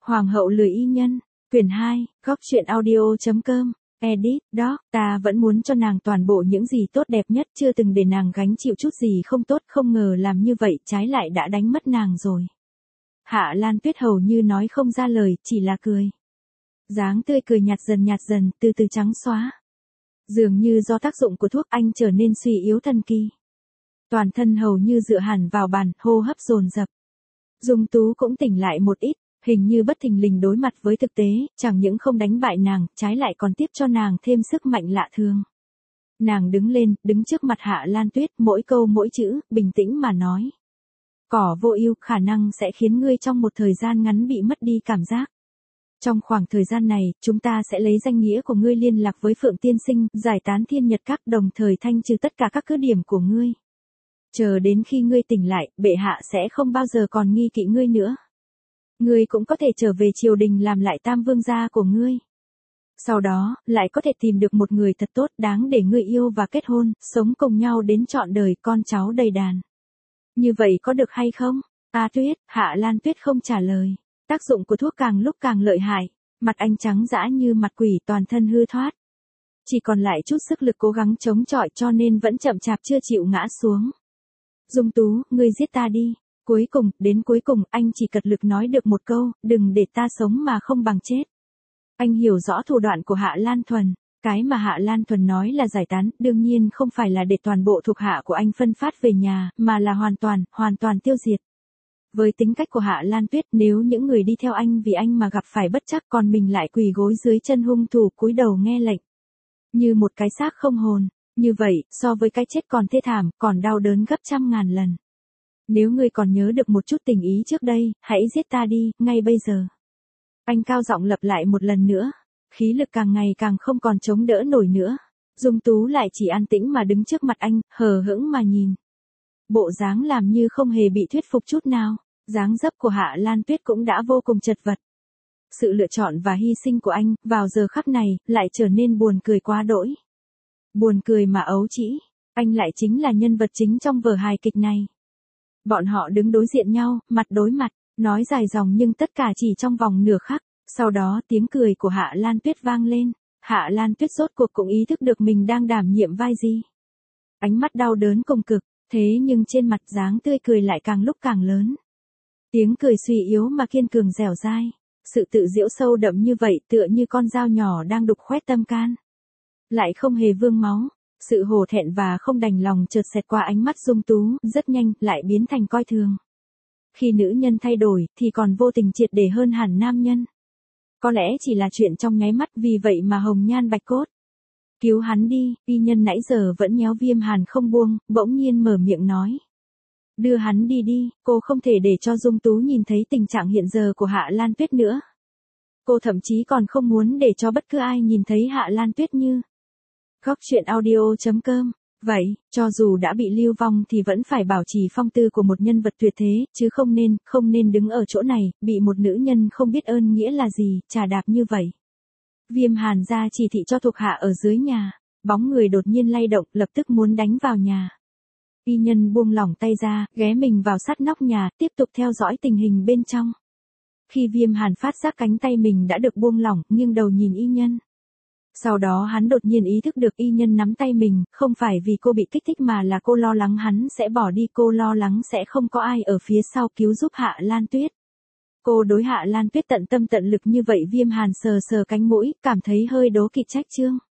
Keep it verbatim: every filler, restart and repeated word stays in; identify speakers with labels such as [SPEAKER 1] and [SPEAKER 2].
[SPEAKER 1] Hoàng hậu lười y nhân, quyển hai, góc truyện audio.com, edit, đó, ta vẫn muốn cho nàng toàn bộ những gì tốt đẹp nhất, chưa từng để nàng gánh chịu chút gì không tốt, không ngờ làm như vậy trái lại đã đánh mất nàng rồi. Hạ Lan Tuyết hầu như nói không ra lời, chỉ là cười. Dáng tươi cười nhạt dần nhạt dần, từ từ trắng xóa. Dường như do tác dụng của thuốc anh trở nên suy yếu thần kỳ. Toàn thân hầu như dựa hẳn vào bàn, hô hấp dồn dập. Dung Tú cũng tỉnh lại một ít, hình như bất thình lình đối mặt với thực tế, chẳng những không đánh bại nàng, trái lại còn tiếp cho nàng thêm sức mạnh lạ thường. Nàng đứng lên, đứng trước mặt Hạ Lan Tuyết, mỗi câu mỗi chữ, bình tĩnh mà nói. Cỏ vô ưu khả năng sẽ khiến ngươi trong một thời gian ngắn bị mất đi cảm giác. Trong khoảng thời gian này, chúng ta sẽ lấy danh nghĩa của ngươi liên lạc với Phượng Tiên Sinh, giải tán thiên nhật các, đồng thời thanh trừ tất cả các cứ điểm của ngươi. Chờ đến khi ngươi tỉnh lại, bệ hạ sẽ không bao giờ còn nghi kỵ ngươi nữa. Ngươi cũng có thể trở về triều đình làm lại tam vương gia của ngươi. Sau đó, lại có thể tìm được một người thật tốt đáng để ngươi yêu và kết hôn, sống cùng nhau đến trọn đời, con cháu đầy đàn. Như vậy có được hay không? A Tuyết, Hạ Lan Tuyết không trả lời. Tác dụng của thuốc càng lúc càng lợi hại, mặt anh trắng dã như mặt quỷ, toàn thân hư thoát. Chỉ còn lại chút sức lực cố gắng chống chọi, cho nên vẫn chậm chạp chưa chịu ngã xuống. Dung Tú, ngươi giết ta đi. Cuối cùng, đến cuối cùng, anh chỉ cật lực nói được một câu, đừng để ta sống mà không bằng chết. Anh hiểu rõ thủ đoạn của Hạ Lan Thuần. Cái mà Hạ Lan Thuần nói là giải tán, đương nhiên không phải là để toàn bộ thuộc hạ của anh phân phát về nhà, mà là hoàn toàn, hoàn toàn tiêu diệt. Với tính cách của Hạ Lan Tuyết, nếu những người đi theo anh vì anh mà gặp phải bất trắc, còn mình lại quỳ gối dưới chân hung thủ cúi đầu nghe lệnh. Như một cái xác không hồn, như vậy, so với cái chết còn thê thảm, còn đau đớn gấp trăm ngàn lần. Nếu ngươi còn nhớ được một chút tình ý trước đây, hãy giết ta đi, ngay bây giờ. Anh cao giọng lặp lại một lần nữa, khí lực càng ngày càng không còn chống đỡ nổi nữa. Dung Tú lại chỉ an tĩnh mà đứng trước mặt anh, hờ hững mà nhìn. Bộ dáng làm như không hề bị thuyết phục chút nào, dáng dấp của Hạ Lan Tuyết cũng đã vô cùng chật vật. Sự lựa chọn và hy sinh của anh, vào giờ khắc này, lại trở nên buồn cười quá đỗi. Buồn cười mà ấu trĩ, anh lại chính là nhân vật chính trong vở hài kịch này. Bọn họ đứng đối diện nhau, mặt đối mặt, nói dài dòng nhưng tất cả chỉ trong vòng nửa khắc. Sau đó tiếng cười của Hạ Lan Tuyết vang lên. Hạ Lan Tuyết rốt cuộc cũng ý thức được mình đang đảm nhiệm vai gì. Ánh mắt đau đớn cùng cực, thế nhưng trên mặt dáng tươi cười lại càng lúc càng lớn. Tiếng cười suy yếu mà kiên cường dẻo dai. Sự tự giễu sâu đậm như vậy tựa như con dao nhỏ đang đục khoét tâm can. Lại không hề vương máu. Sự hổ thẹn và không đành lòng chợt xẹt qua ánh mắt Dung Tú, rất nhanh, lại biến thành coi thường. Khi nữ nhân thay đổi, thì còn vô tình triệt để hơn hẳn nam nhân. Có lẽ chỉ là chuyện trong nháy mắt, vì vậy mà hồng nhan bạch cốt. Cứu hắn đi, y nhân nãy giờ vẫn nhéo Viêm Hàn không buông, bỗng nhiên mở miệng nói. Đưa hắn đi đi, cô không thể để cho Dung Tú nhìn thấy tình trạng hiện giờ của Hạ Lan Tuyết nữa. Cô thậm chí còn không muốn để cho bất cứ ai nhìn thấy Hạ Lan Tuyết như. Góc truyện audio.com. Vậy, cho dù đã bị lưu vong thì vẫn phải bảo trì phong tư của một nhân vật tuyệt thế, chứ không nên, không nên đứng ở chỗ này, bị một nữ nhân không biết ơn nghĩa là gì, trà đạp như vậy. Viêm Hàn ra chỉ thị cho thuộc hạ ở dưới nhà, bóng người đột nhiên lay động, lập tức muốn đánh vào nhà. Y nhân buông lỏng tay ra, ghé mình vào sát nóc nhà, tiếp tục theo dõi tình hình bên trong. Khi Viêm Hàn phát giác cánh tay mình đã được buông lỏng, nghiêng đầu nhìn y nhân. Sau đó hắn đột nhiên ý thức được y nhân nắm tay mình, không phải vì cô bị kích thích mà là cô lo lắng hắn sẽ bỏ đi, cô lo lắng sẽ không có ai ở phía sau cứu giúp Hạ Lan Tuyết. Cô đối Hạ Lan Tuyết tận tâm tận lực như vậy. Viêm Hàn sờ sờ cánh mũi, cảm thấy hơi đố kỵ trách chương.